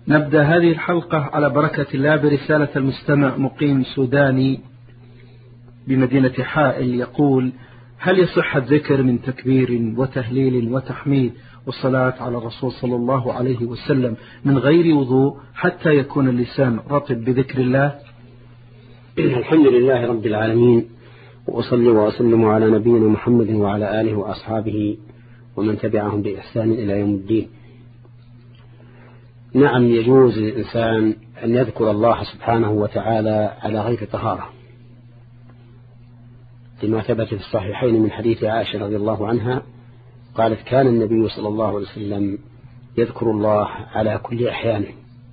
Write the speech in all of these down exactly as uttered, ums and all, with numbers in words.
نبدأ هذه الحلقة على بركة الله برسالة المستمع مقيم سوداني بمدينة حائل يقول: هل يصح الذكر من تكبير وتهليل وتحميد والصلاة على الرسول صلى الله عليه وسلم من غير وضوء حتى يكون اللسان رطب بذكر الله؟ الحمد لله رب العالمين، وأصلي وأسلم على نبينا محمد وعلى آله وأصحابه ومن تبعهم بإحسان إلى يوم الدين. نعم، يجوز للإنسان أن يذكر الله سبحانه وتعالى على غير طهارة، لما ثبت في الصحيحين من حديث عائشة رضي الله عنها قالت: كان النبي صلى الله عليه وسلم يذكر الله على كل أحيانه.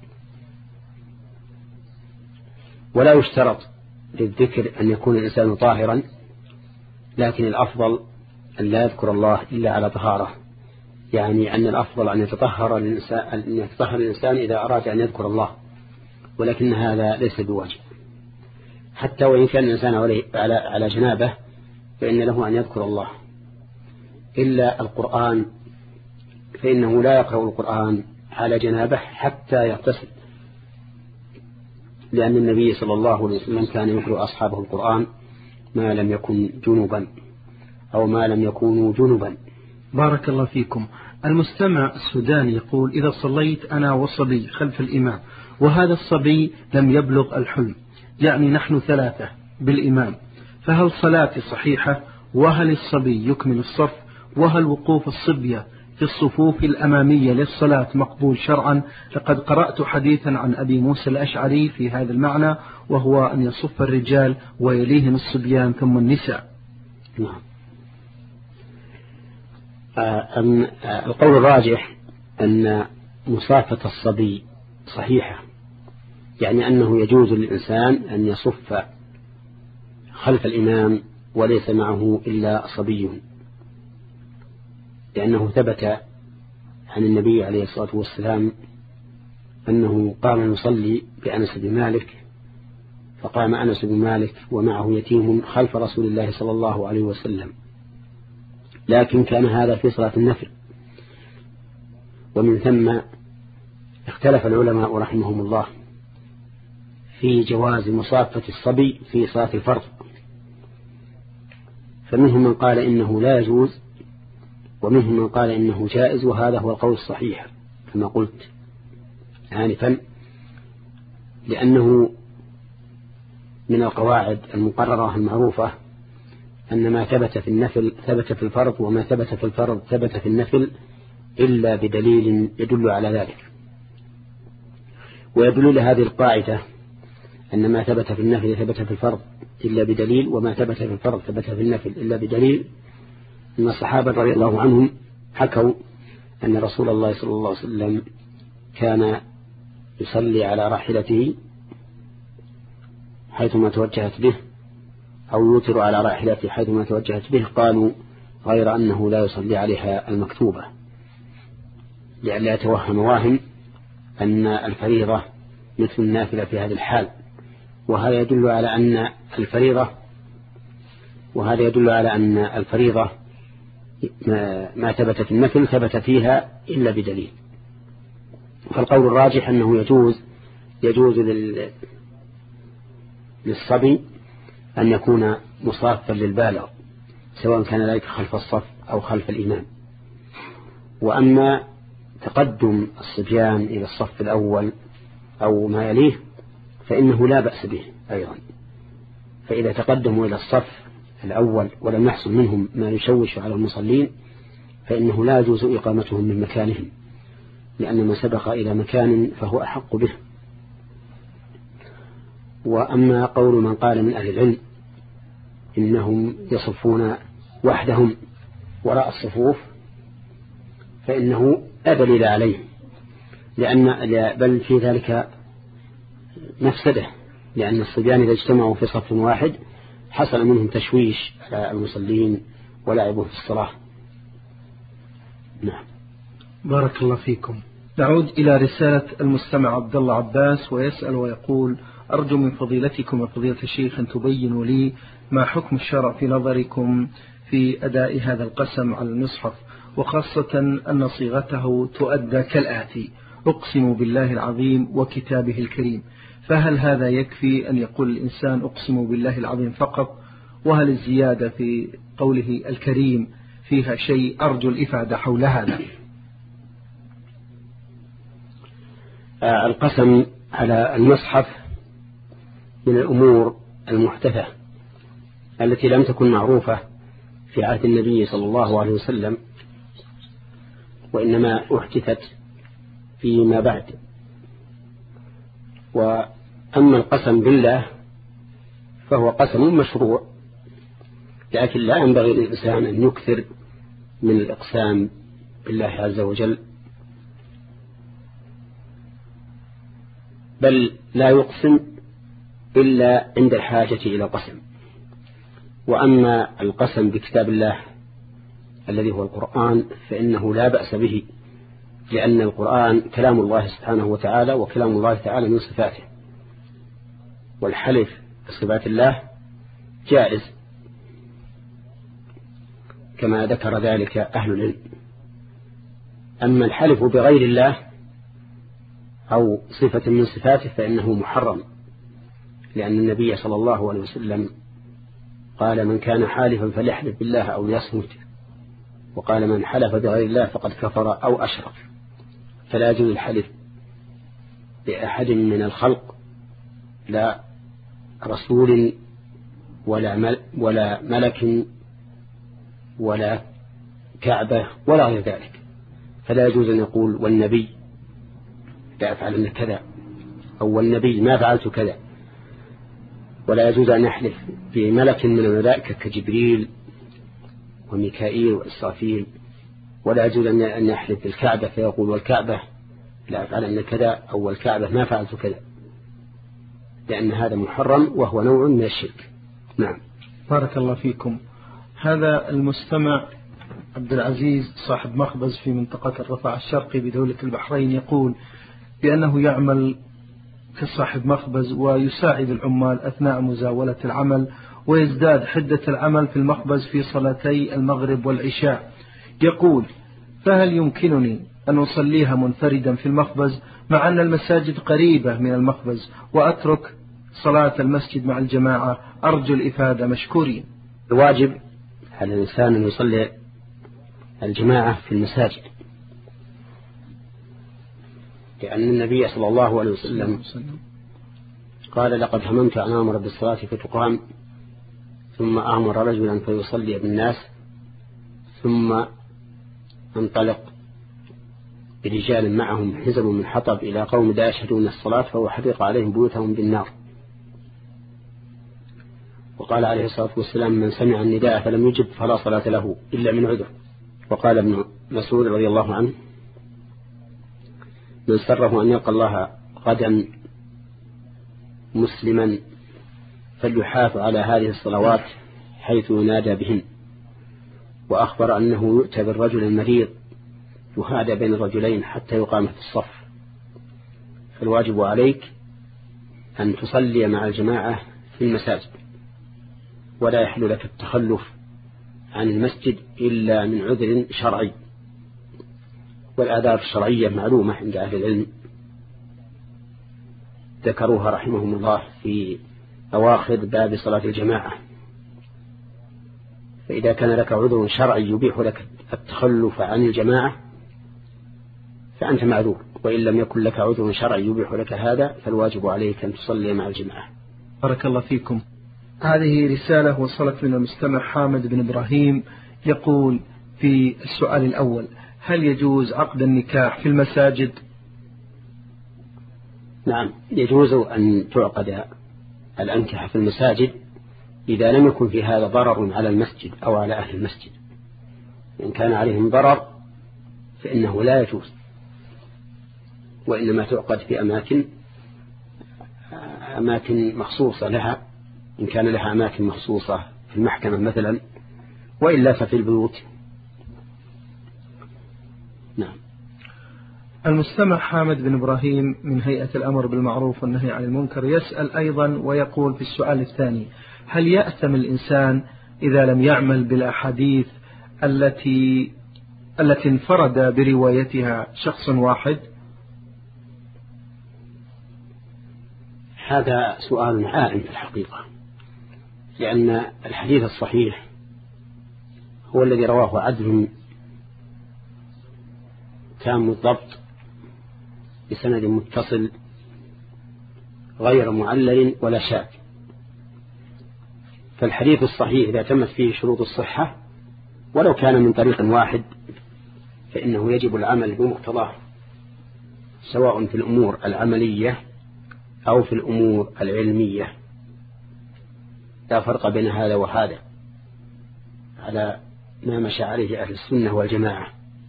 ولا يشترط للذكر أن يكون الإنسان طاهرا، لكن الأفضل أن لا يذكر الله إلا على طهارة، يعني أن الأفضل أن يتطهر الإنسان, أن يتطهر الإنسان إذا أراد أن يذكر الله، ولكن هذا ليس بواجب. حتى وإن كان الإنسان على على جنابه فإن له أن يذكر الله، إلا القرآن فإنه لا يقرأ القرآن على جنابه حتى يغتسل، لأن النبي صلى الله عليه وسلم كان يقرأ أصحابه القرآن ما لم يكن جنبا أو ما لم يكونوا جنبا. بارك الله فيكم. المستمع السوداني يقول: إذا صليت أنا وصبي خلف الإمام وهذا الصبي لم يبلغ الحلم، يعني نحن ثلاثة بالإمام، فهل صلاتي صحيحة؟ وهل الصبي يكمل الصف؟ وهل وقوف الصبية في الصفوف الأمامية للصلاة مقبول شرعا؟ لقد قرأت حديثا عن أبي موسى الأشعري في هذا المعنى، وهو أن يصف الرجال ويليهم الصبيان ثم النساء. نعم. القول الراجح أن مصافة الصبي صحيحة، يعني أنه يجوز للإنسان أن يصف خلف الإمام وليس معه إلا صبي، لأنه ثبت عن النبي عليه الصلاة والسلام أنه قام يصلي بأنس بن مالك، فقام أنس بن مالك ومعه يتيم خلف رسول الله صلى الله عليه وسلم، لكن كان هذا في صلاة النفل. ومن ثم اختلف العلماء رحمهم الله في جواز مصافة الصبي في صلاة الفرض، فمنهم من قال إنه لا يجوز، ومنهم من قال إنه جائز، وهذا هو القول الصحيح كما قلت آنفا، لأنه من القواعد المقررة المعروفة أن ما ثبت في النفل ثبت في الفرض، وما ثبت في الفرض ثبت في النفل إلا بدليل يدل على ذلك. ويدل لهذه القاعدة أن ما ثبت في النفل ثبت في الفرض إلا بدليل، وما ثبت في الفرض ثبت في النفل إلا بدليل أن الصحابة رضي الله عنهم حكوا أن رسول الله صلى الله عليه وسلم كان يصلي على راحلته حيثما توجهت به، أو يوتر على راحلته حيثما توجهت به، قالوا غير أنه لا يصلي عليها المكتوبة، لئلا يتوهم واهم أن الفريضة مثل النافلة في هذه الحال. وهذا يدل على أن الفريضة وهذا يدل على أن الفريضة ما ثبت في النفل ثبت فيها إلا بدليل. فالقول الراجح أنه يجوز يجوز للصبي أن يكون مصافا للبالغ، سواء كان ذلك خلف الصف أو خلف الإمام. وأما تقدم الصبيان إلى الصف الأول أو ما يليه فإنه لا بأس به أيضا، فإذا تقدموا إلى الصف الأول ولم يحصل منهم ما يشوش على المصلين فإنه لا يجوز إقامتهم من مكانهم، لأن ما سبق إلى مكان فهو أحق به. وأما قول من قال من أهل العلم إنهم يصفون وحدهم وراء الصفوف فإنه لا دليل عليه، لأن بل في ذلك مفسدة، لأن الصبيان إذا اجتمعوا في صف واحد حصل منهم تشويش على المصلين ولعبوا في الصلاة. نعم. بارك الله فيكم. نعود إلى رسالة المستمع عبد الله عباس، ويسأل ويقول: أرجو من فضيلتكم وفضيلة الشيخ أن تبينوا لي ما حكم الشرع في نظركم في أداء هذا القسم على المصحف، وخاصة أن صيغته تؤدى كالآتي: أقسم بالله العظيم وكتابه الكريم، فهل هذا يكفي أن يقول الإنسان أقسم بالله العظيم فقط؟ وهل الزيادة في قوله الكريم فيها شيء؟ أرجو الإفادة حول هذا. آه القسم على المصحف من الأمور المحدثة التي لم تكن معروفة في عهد النبي صلى الله عليه وسلم، وإنما أحدثت فيما بعد. وأما القسم بالله فهو قسم مشروع، لكن لا ينبغي للإنسان أن يكثر من الإقسام بالله عز وجل، بل لا يقسم إلا عند الحاجة إلى قسم. وأما القسم بكتاب الله الذي هو القرآن فإنه لا بأس به، لأن القرآن كلام الله سبحانه وتعالى، وكلام الله تعالى من صفاته، والحلف بصفات الله جائز كما ذكر ذلك أهل العلم. أما الحلف بغير الله أو صفة من صفاته فإنه محرم، لأن النبي صلى الله عليه وسلم قال من كان حالفا فليحلف بالله أو يصمت، وقال من حلف بغير الله فقد كفر أو أشرك. فلا يجوز الحلف بأحد من الخلق، لا رسول ولا مل ولا ملك ولا كعبة ولا غير ذلك. فلا يجوز أن يقول والنبي لا أفعل كذا، أو والنبي ما فعلت كذا. ولا يجوز أن يحلف بملك من الملائكة كجبريل وميكائيل وإسرافيل. ولا يجوز أن يحلف بالكعبة فيقول والكعبة لا أفعل كذا، أو والكعبة ما فعلت كذا، لأن هذا محرم وهو نوع من الشرك. نعم. بارك الله فيكم. هذا المستمع عبد العزيز صاحب مخبز في منطقة الرفاع الشرقي بدولة البحرين يقول بأنه يعمل كصاحب مخبز ويساعد العمال أثناء مزاولة العمل، ويزداد حدة العمل في المخبز في صلاتي المغرب والعشاء. يقول فهل يمكنني أن أصليها منفردا في المخبز مع أن المساجد قريبة من المخبز، وأترك صلاة المسجد مع الجماعة؟ أرجو الإفادة مشكورين. الواجب على الإنسان أن يصلي الجماعة في المساجد، لأن النبي صلى الله عليه وسلم قال لقد هممت أن أمر بالصلاة فتقام ثم أمر رجلا فيصلي بالناس ثم انطلق برجال معهم حزب من حطب إلى قوم لا يشهدون الصلاة فهو حرق عليهم بيوتهم بالنار. وقال عليه الصلاة والسلام من سمع النداء فلم يجب فلا صلاة له إلا من عذر. وقال ابن مسعود رضي الله عنه من سره أن يلقى الله غدا مسلما فليحافظ على هذه الصلوات حيث ينادى بهن. وأخبر أنه يؤتى بالرجل المريض يهادى بين الرجلين حتى يقام في الصف. فالواجب عليك أن تصلي مع الجماعة في المساجد، ولا يحل لك التخلف عن المسجد إلا من عذر شرعي. والآداب الشرعية معلومة عند أهل العلم، ذكروها رحمهم الله في أواخر باب صلاة الجماعة. فإذا كان لك عذر شرعي يبيح لك التخلف عن الجماعة فأنت معذور، وإن لم يكن لك عذر شرعي يبيح لك هذا فالواجب عليك أن تصلي مع الجماعة. بارك الله فيكم. هذه رسالة وصلت من المستمع حامد بن إبراهيم يقول في السؤال الأول: هل يجوز عقد النكاح في المساجد؟ نعم، يجوز أن تعقد الأنكحة في المساجد إذا لم يكن في هذا ضرر على المسجد أو على أهل المسجد. إن كان عليهم ضرر فإنه لا يجوز، وإنما تعقد في أماكن أماكن مخصوصة لها، إن كان لها أماكن مخصوصة في المحكمة مثلا، وإلا ففي البيوت. نعم. المستمع حامد بن إبراهيم من هيئة الأمر بالمعروف والنهي عن المنكر يسأل أيضا ويقول في السؤال الثاني: هل يأثم الإنسان إذا لم يعمل بالأحاديث التي التي انفرد بروايتها شخص واحد؟ هذا سؤال عائم في الحقيقة، لأن الحديث الصحيح هو الذي رواه عدل تام الضبط بسند متصل غير معلل ولا شاذ. فالحديث الصحيح إذا تمت فيه شروط الصحة ولو كان من طريق واحد فإنه يجب العمل بمقتضاه، سواء في الأمور العملية أو في الأمور العلمية، لا فرق بين هذا وهذا على ما مشى عليه أهل السنة والجماعة.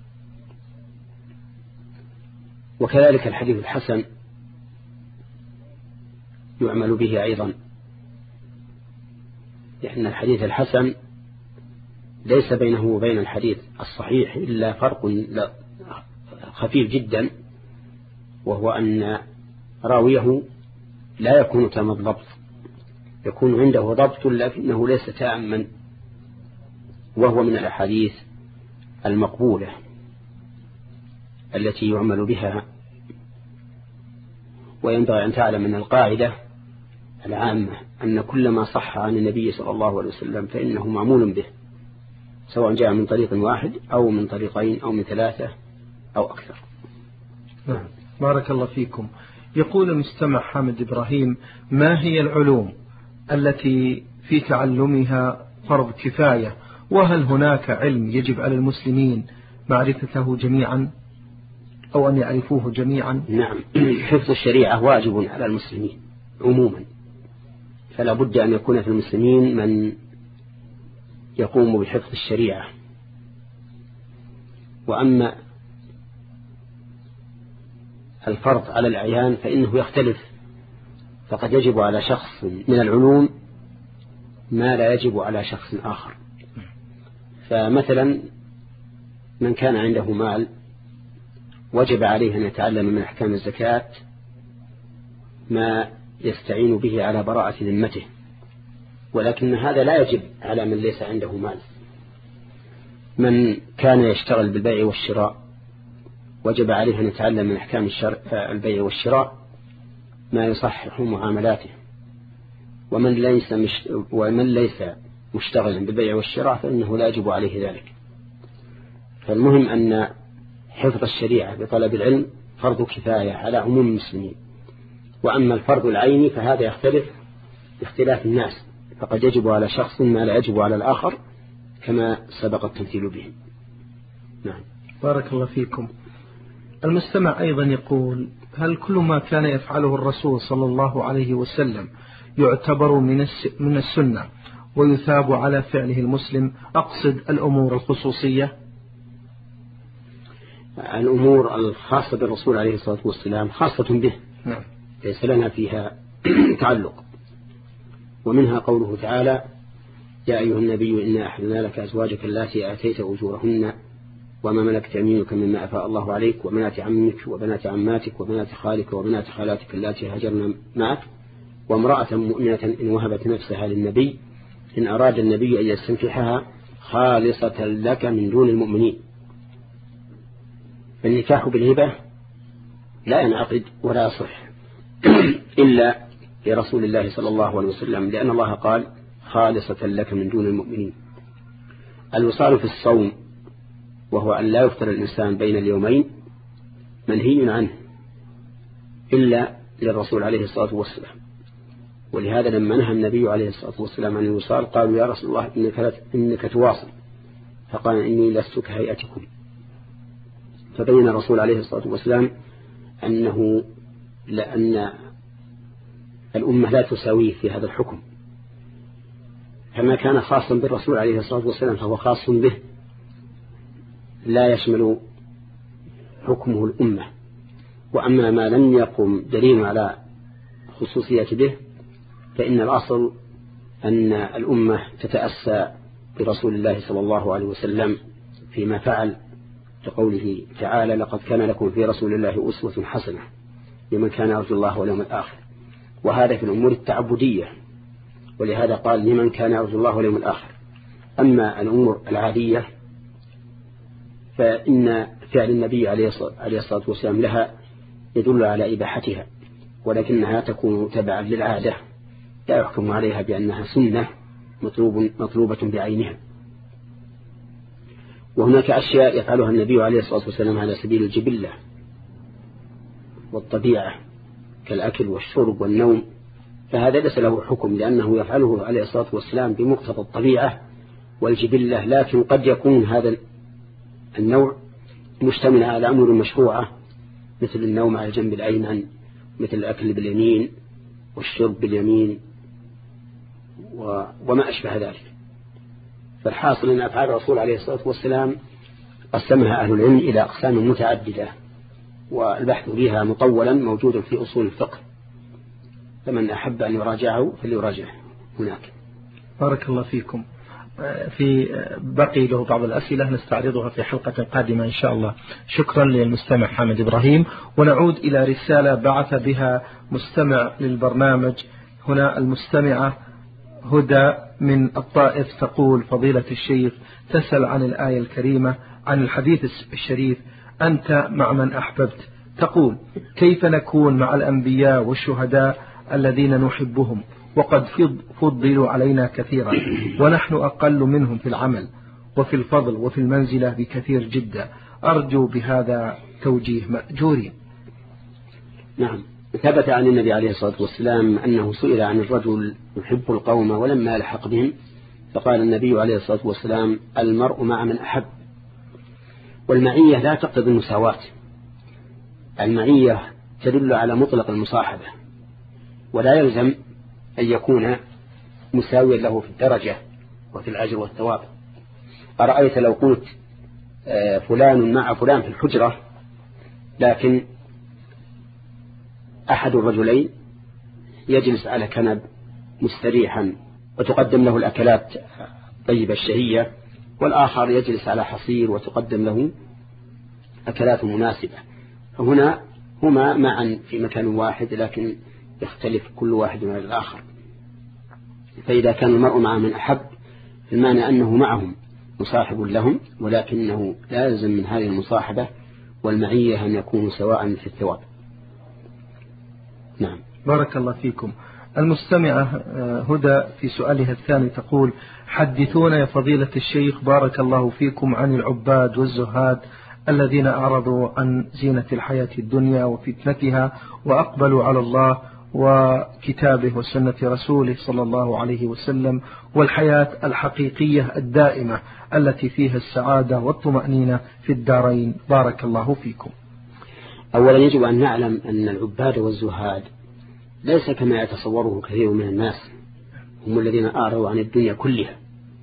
وكذلك الحديث الحسن يعمل به أيضا، لأن الحديث الحسن ليس بينه وبين الحديث الصحيح إلا فرق خفيف جدا، وهو أن راويه لا يكون تام الضبط، يكون عنده ضبط لكنه ليس تاما، وهو من الأحاديث المقبولة التي يعمل بها. وينبغي أن تعلم أن القاعدة العامة أن كل ما صح عن النبي صلى الله عليه وسلم فإنه معمول به، سواء جاء من طريق واحد أو من طريقين أو من ثلاثة أو أكثر. نعم. بارك الله فيكم. يقول المستمع حامد إبراهيم: ما هي العلوم التي في تعلمها فرض كفاية، وهل هناك علم يجب على المسلمين معرفته جميعا أو أن يعرفوه جميعا؟ نعم، حفظ الشريعة واجب على المسلمين عموما، فلا بد أن يكون في المسلمين من يقوم بحفظ الشريعة. وأما الفرض على الأعيان فإنه يختلف، فقد يجب على شخص من العلوم ما لا يجب على شخص آخر. فمثلا من كان عنده مال وجب عليه أن يتعلم من أحكام الزكاة ما يستعين به على براءة ذمته، ولكن هذا لا يجب على من ليس عنده مال. من كان يشتغل بالبيع والشراء وجب عليه أن يتعلم من أحكام البيع والشراء ما يصحح معاملاته، ومن ليس, مش ومن ليس مشتغلا بالبيع والشراء فإنه لا يجب عليه ذلك. فالمهم أن حفظ الشريعة بطلب العلم فرض كفاية على عموم المسلمين. وأما الفرض العيني فهذا يختلف باختلاف الناس، فقد يجب على شخص ما لا يجب على الآخر كما سبق التمثيل به. نعم. بارك الله فيكم. المستمع أيضا يقول: هل كل ما كان يفعله الرسول صلى الله عليه وسلم يعتبر من السنة ويثاب على فعله المسلم؟ أقصد الأمور الخصوصية. الأمور الخاصة بالرسول عليه الصلاة والسلام خاصة به، نعم، ليس لنا فيها تعلق. ومنها قوله تعالى: يا أيها النبي إنا أحللنا لك أزواجك اللاتي آتيت أجورهن وما ملكت يمينك مما أفاء الله عليك وبنات عمك وبنات عماتك وبنات خالك وبنات خالاتك اللاتي هاجرن معك وامرأة مؤمنة إن وهبت نفسها للنبي إن أراد النبي أن يستنكحها خالصة لك من دون المؤمنين. فالنكاح بالهبة لا ينعقد ولا يصح إلا لرسول الله صلى الله عليه وسلم، لأن الله قال: خالصة لك من دون المؤمنين. الوصال في الصوم وهو أن لا يفطر الإنسان بين اليومين منهي عنه إلا للرسول عليه الصلاة والسلام. ولهذا لما نهى النبي عليه الصلاة والسلام عن الوصال قالوا: يا رسول الله إنك, إنك تواصل، فقال: إني لست كهيئتكم. فبين الرسول عليه الصلاة والسلام أنه لأن الأمة لا تساويه في هذا الحكم، فما كان خاصا بالرسول عليه الصلاة والسلام فهو خاص به، لا يشمل حكمه الأمة. وأما ما لم يقم دليل على خصوصية به فإن الأصل أن الأمة تتأسى برسول الله صلى الله عليه وسلم فيما فعل، لقوله تعالى: لقد كان لكم في رسول الله أسوة حسنة لمن كان يرجو الله واليوم الآخر. وهذا في الأمور التعبدية، ولهذا قال: لمن كان يرجو الله واليوم الآخر. أما الأمور العادية فإن فعل النبي عليه الصلاة والسلام لها يدل على إباحتها، ولكنها تكون تبعا للعادة لا يحكم عليها بأنها سنة مطلوب مطلوبة بعينها. وهناك أشياء يفعلها النبي عليه الصلاة والسلام على سبيل الجبلة والطبيعة كالأكل والشرب والنوم، فهذا ليس له حكم لأنه يفعله عليه الصلاة والسلام بمقتضى الطبيعة والجبلة، لكن قد يكون هذا النوع مشتمل على أمور مشروعة مثل النوم على الجنب الأيمن، مثل الأكل باليمين والشرب باليمين وما أشبه ذلك. فالحاصل أن أفعال الرسول عليه الصلاة والسلام قسمها أهل العلم إلى أقسام متعددة، والبحث فيها مطولا موجود في أصول الفقه، فمن أحب أن يراجعه فليراجعه هناك. بارك الله فيكم. في بقي له بعض الأسئلة نستعرضها في حلقة قادمة إن شاء الله. شكرا للمستمع حامد إبراهيم. ونعود إلى رسالة بعث بها مستمع للبرنامج. هنا المستمعة هدى من الطائف تقول: فضيلة الشيخ، تسأل عن الآية الكريمة عن الحديث الشريف أنت مع من أحببت. تقول: كيف نكون مع الأنبياء والشهداء الذين نحبهم وقد فضلوا علينا كثيرا ونحن أقل منهم في العمل وفي الفضل وفي المنزلة بكثير جدا؟ أرجو بهذا توجيه مأجورين. نعم، ثبت عن النبي عليه الصلاة والسلام أنه سئل عن الرجل يحب القوم ولما لحق بهم، فقال النبي عليه الصلاة والسلام: المرء مع من أحب. والمعية لا تقتضي المساواة، المعية تدل على مطلق المصاحبة، ولا يلزم أن يكون مساويا له في الدرجة وفي الأجر والثواب. أرأيت لو قلت فلان مع فلان في الحجرة، لكن أحد الرجلين يجلس على كنب مستريحا وتقدم له الأكلات طيبة الشهية، والآخر يجلس على حصير وتقدم له أكلات مناسبة، فهنا هما معا في مكان واحد لكن يختلف كل واحد من الآخر. فإذا كان المرء مع من أحب المعنى أنه معهم مصاحب لهم، ولكنه لازم من هذه المصاحبة والمعية أن يكونوا سواء في الثواب. نعم. بارك الله فيكم. المستمعة هدى في سؤالها الثاني تقول: حدثونا يا فضيلة الشيخ بارك الله فيكم عن العباد والزهاد الذين أعرضوا عن زينة الحياة الدنيا وفتنتها وأقبلوا على الله وكتابه وسنة رسوله صلى الله عليه وسلم والحياة الحقيقية الدائمة التي فيها السعادة والطمأنينة في الدارين. بارك الله فيكم. أولا يجب أن نعلم أن العباد والزهاد ليس كما يتصوره كثير من الناس، هم الذين أعرضوا عن الدنيا كلها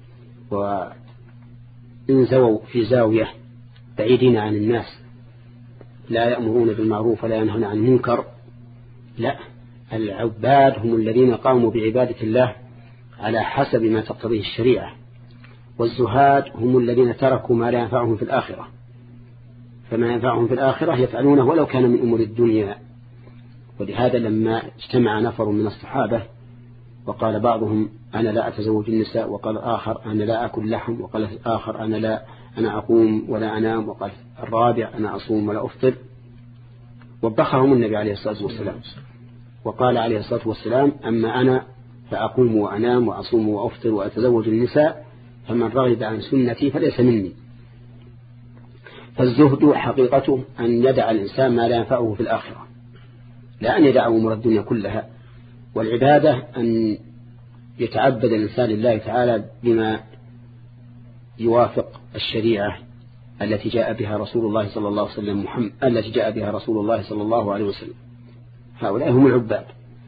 وانزووا في زاوية بعيدين عن الناس، لا يأمرون بالمعروف ولا ينهون عن المنكر. لا، العباد هم الذين قاموا بعبادة الله على حسب ما تقتضيه الشريعة، والزهاد هم الذين تركوا ما لا ينفعهم في الآخرة، فما ينفعهم في الآخرة يفعلونه ولو كان من أمور الدنيا. ولهذا لما اجتمع نفر من الصحابة وقال بعضهم: أنا لا أتزوج النساء، وقال آخر: أنا لا أكل لحم، وقال آخر: أنا لا أنا أقوم ولا أنام، وقال الرابع: أنا أصوم ولا أفطر، وبخهم النبي عليه الصلاة والسلام وقال عليه الصلاة والسلام: أما أنا فأقوم وأنام وأصوم وأفطر وأتزوج النساء، فمن رغب عن سنتي فليس مني. فالزهد حقيقته أن يدع الإنسان ما لا ينفعه في الآخرة، لا أن يدع أمور الدنيا كلها. والعبادة أن يتعبد الإنسان لله تعالى بما يوافق الشريعة التي جاء بها رسول الله صلى الله عليه وسلم محمد التي جاء بها رسول الله صلى الله عليه وسلم. هؤلاء هم العباد.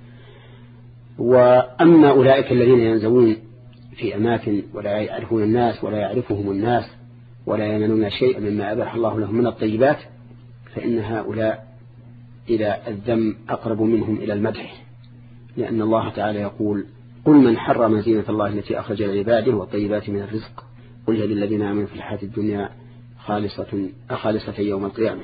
وأما أولئك الذين ينزوون في أماكن ولا يعرفون الناس ولا يعرفهم الناس ولا ينالون شيئا مما أباح الله لهم من الطيبات، فإن هؤلاء إلى الذم أقرب منهم إلى المدح، لأن الله تعالى يقول: قل من حرم زينة الله التي أخرج لعباده والطيبات من الرزق قل هي للذين آمنوا في الحياة الدنيا خالصة خالصة يوم القيامة.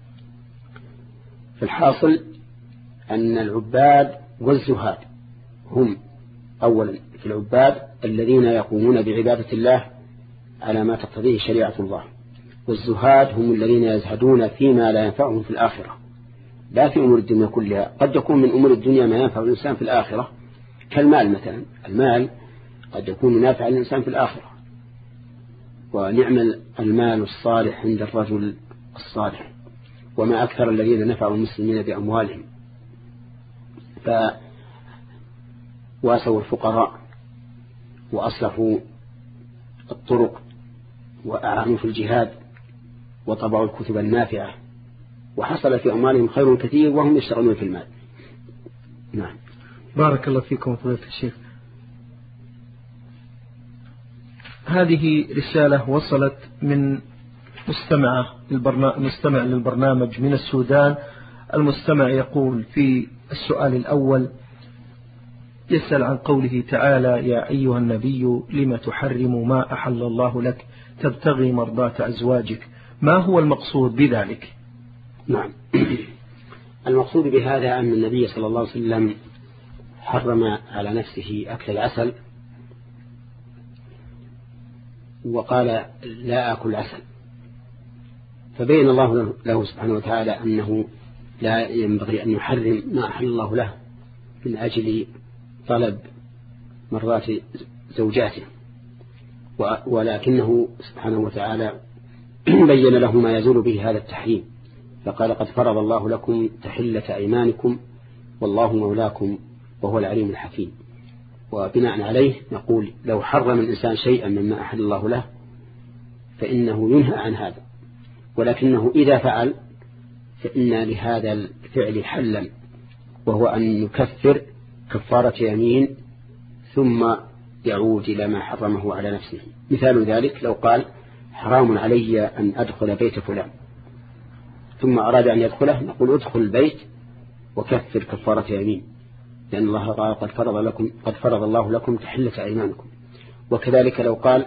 فالحاصل أن العباد والزهاد هم أولا في العباد الذين يقومون بعبادة الله على ما تقتضيه شريعة الله، والزهاد هم الذين يزهدون فيما لا ينفعهم في الآخرة لا في أمور الدنيا كلها. قد يكون من أمور الدنيا ما ينفع الإنسان في الآخرة كالمال مثلا، المال قد يكون نافع الإنسان في الآخرة، ونعم المال الصالح عند الرجل الصالح، وما أكثر الذين نفعوا المسلمين بأموالهم فواسوا الفقراء وأصلحوا الطرق وأعانوا في الجهاد وطبعوا الكتب النافعة، وحصل في أموالهم خير كثير وهم يشتغلون في المال. نعم. بارك الله فيكم فضيلة الشيخ. هذه رسالة وصلت من مستمع للبرنامج, مستمع للبرنامج من السودان. المستمع يقول في السؤال الأول، يسأل عن قوله تعالى: يا أيها النبي لم تحرم ما أحل الله لك تبتغي مرضات أزواجك، ما هو المقصود بذلك؟ نعم. المقصود بهذا أن النبي صلى الله عليه وسلم حرم على نفسه أكل العسل، وقال لا أكل عسل، فبين الله له سبحانه وتعالى أنه لا ينبغي أن يحرم ما أحل الله له من أجل طلب مرضات زوجاته، ولكنه سبحانه وتعالى بين له ما يزول به هذا التحريم، فقال قد فرض الله لكم تحلة أيمانكم والله مولاكم وهو العليم الحكيم. وبناء عليه نقول لو حرم الإنسان شيئا مما أحل الله له فإنه ينهى عن هذا، ولكنه إذا فعل فإن لهذا الفعل حلا، وهو أن يكفر كفارة يمين ثم يعود إلى ما حرمه على نفسه. مثال ذلك لو قال حرام علي أن أدخل بيت فلان ثم أراد أن يدخله، نقول ادخل البيت وكفر كفارة يمين، لأن الله قال قد فرض لكم قد فرض الله لكم تحلة أيمانكم. وكذلك لو قال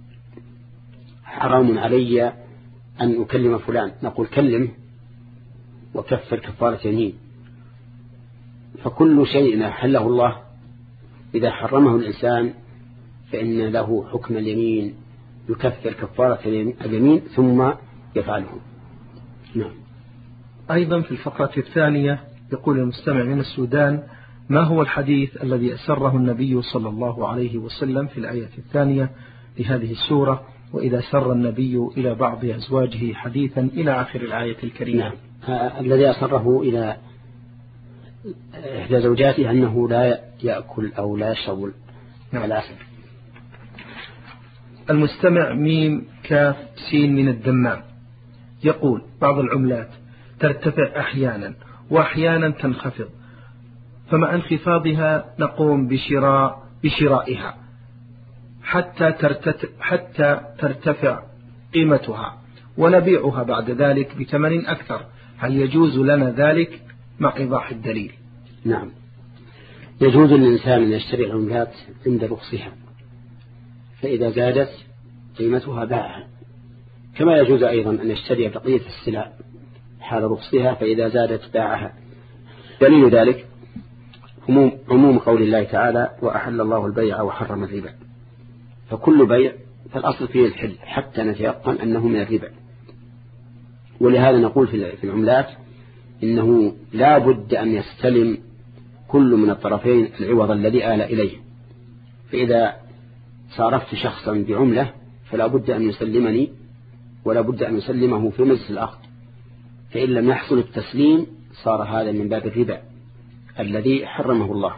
حرام علي أن أكلم فلان، نقول كلم وكفر كفارة يمين. فكل شيء حله الله إذا حرمه الإنسان فإن له حكم اليمين، يكفر كفارة اليمين ثم يفعله. نعم. أيضا في الفقرة الثانية يقول المستمع من السودان: ما هو الحديث الذي أسره النبي صلى الله عليه وسلم في الآية الثانية لهذه السورة: وإذا سر النبي إلى بعض أزواجه حديثا إلى آخر الآية الكريمة؟ نعم. الذي أسره إلى إحدى زوجاته أنه لا يأكل أو لا يشرب العسل. المستمع ميم كاف سين من الدمام يقول: بعض العملات ترتفع أحيانا وأحيانا تنخفض، فمع انخفاضها نقوم بشراء بشرائها حتى حتى ترتفع قيمتها ونبيعها بعد ذلك بثمن أكثر، هل يجوز لنا ذلك مع إيضاح الدليل؟ نعم، يجوز للإنسان أن يشتري العملات عند رخصها، فإذا زادت قيمتها باعها، كما يجوز أيضا أن يشتري بقية السلع حال رخصها فإذا زادت باعها. دليل ذلك عموم قول الله تعالى: وأحل الله البيع وحرم الربا، فكل بيع فالأصل فيه الحل حتى نتيقن أنه من الربا. ولهذا نقول في العملات إنه لا بد أن يستلم كل من الطرفين العوض الذي آل إليه، فإذا صارفت شخصا بعملة فلا بد أن يسلمني ولا بد أن يسلمه في مجلس العقد، فإن لم يحصل التسليم صار هذا من باب الربا الذي حرمه الله.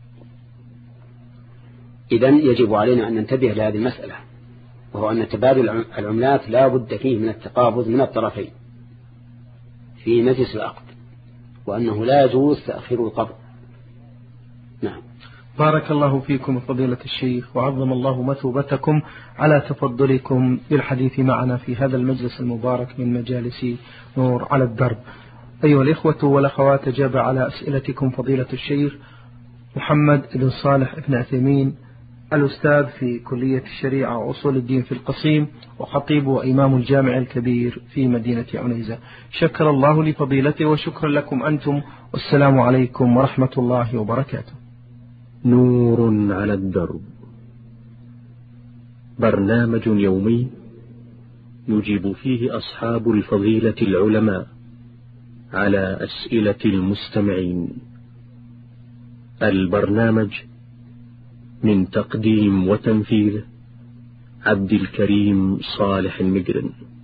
إذن يجب علينا أن ننتبه لهذه المسألة، وهو أن تبادل العملات لا بد فيه من التقابض من الطرفين في مجلس العقد، وأنه لا يجوز تأخير القبض. نعم. بارك الله فيكم فضيلة الشيخ، وعظم الله مثوبتكم على تفضلكم بالحديث معنا في هذا المجلس المبارك من مجالس نور على الدرب. أيها الإخوة والأخوات، أجاب على أسئلتكم فضيلة الشيخ محمد بن صالح بن عثيمين، الأستاذ في كلية الشريعة وأصول الدين في القصيم، وخطيب وإمام الجامع الكبير في مدينة عنيزة. شكر الله لفضيلته وشكرا لكم أنتم، والسلام عليكم ورحمة الله وبركاته. نور على الدرب، برنامج يومي يجيب فيه أصحاب الفضيلة العلماء على أسئلة المستمعين. البرنامج من تقديم وتنفيذ عبد الكريم صالح المقرن.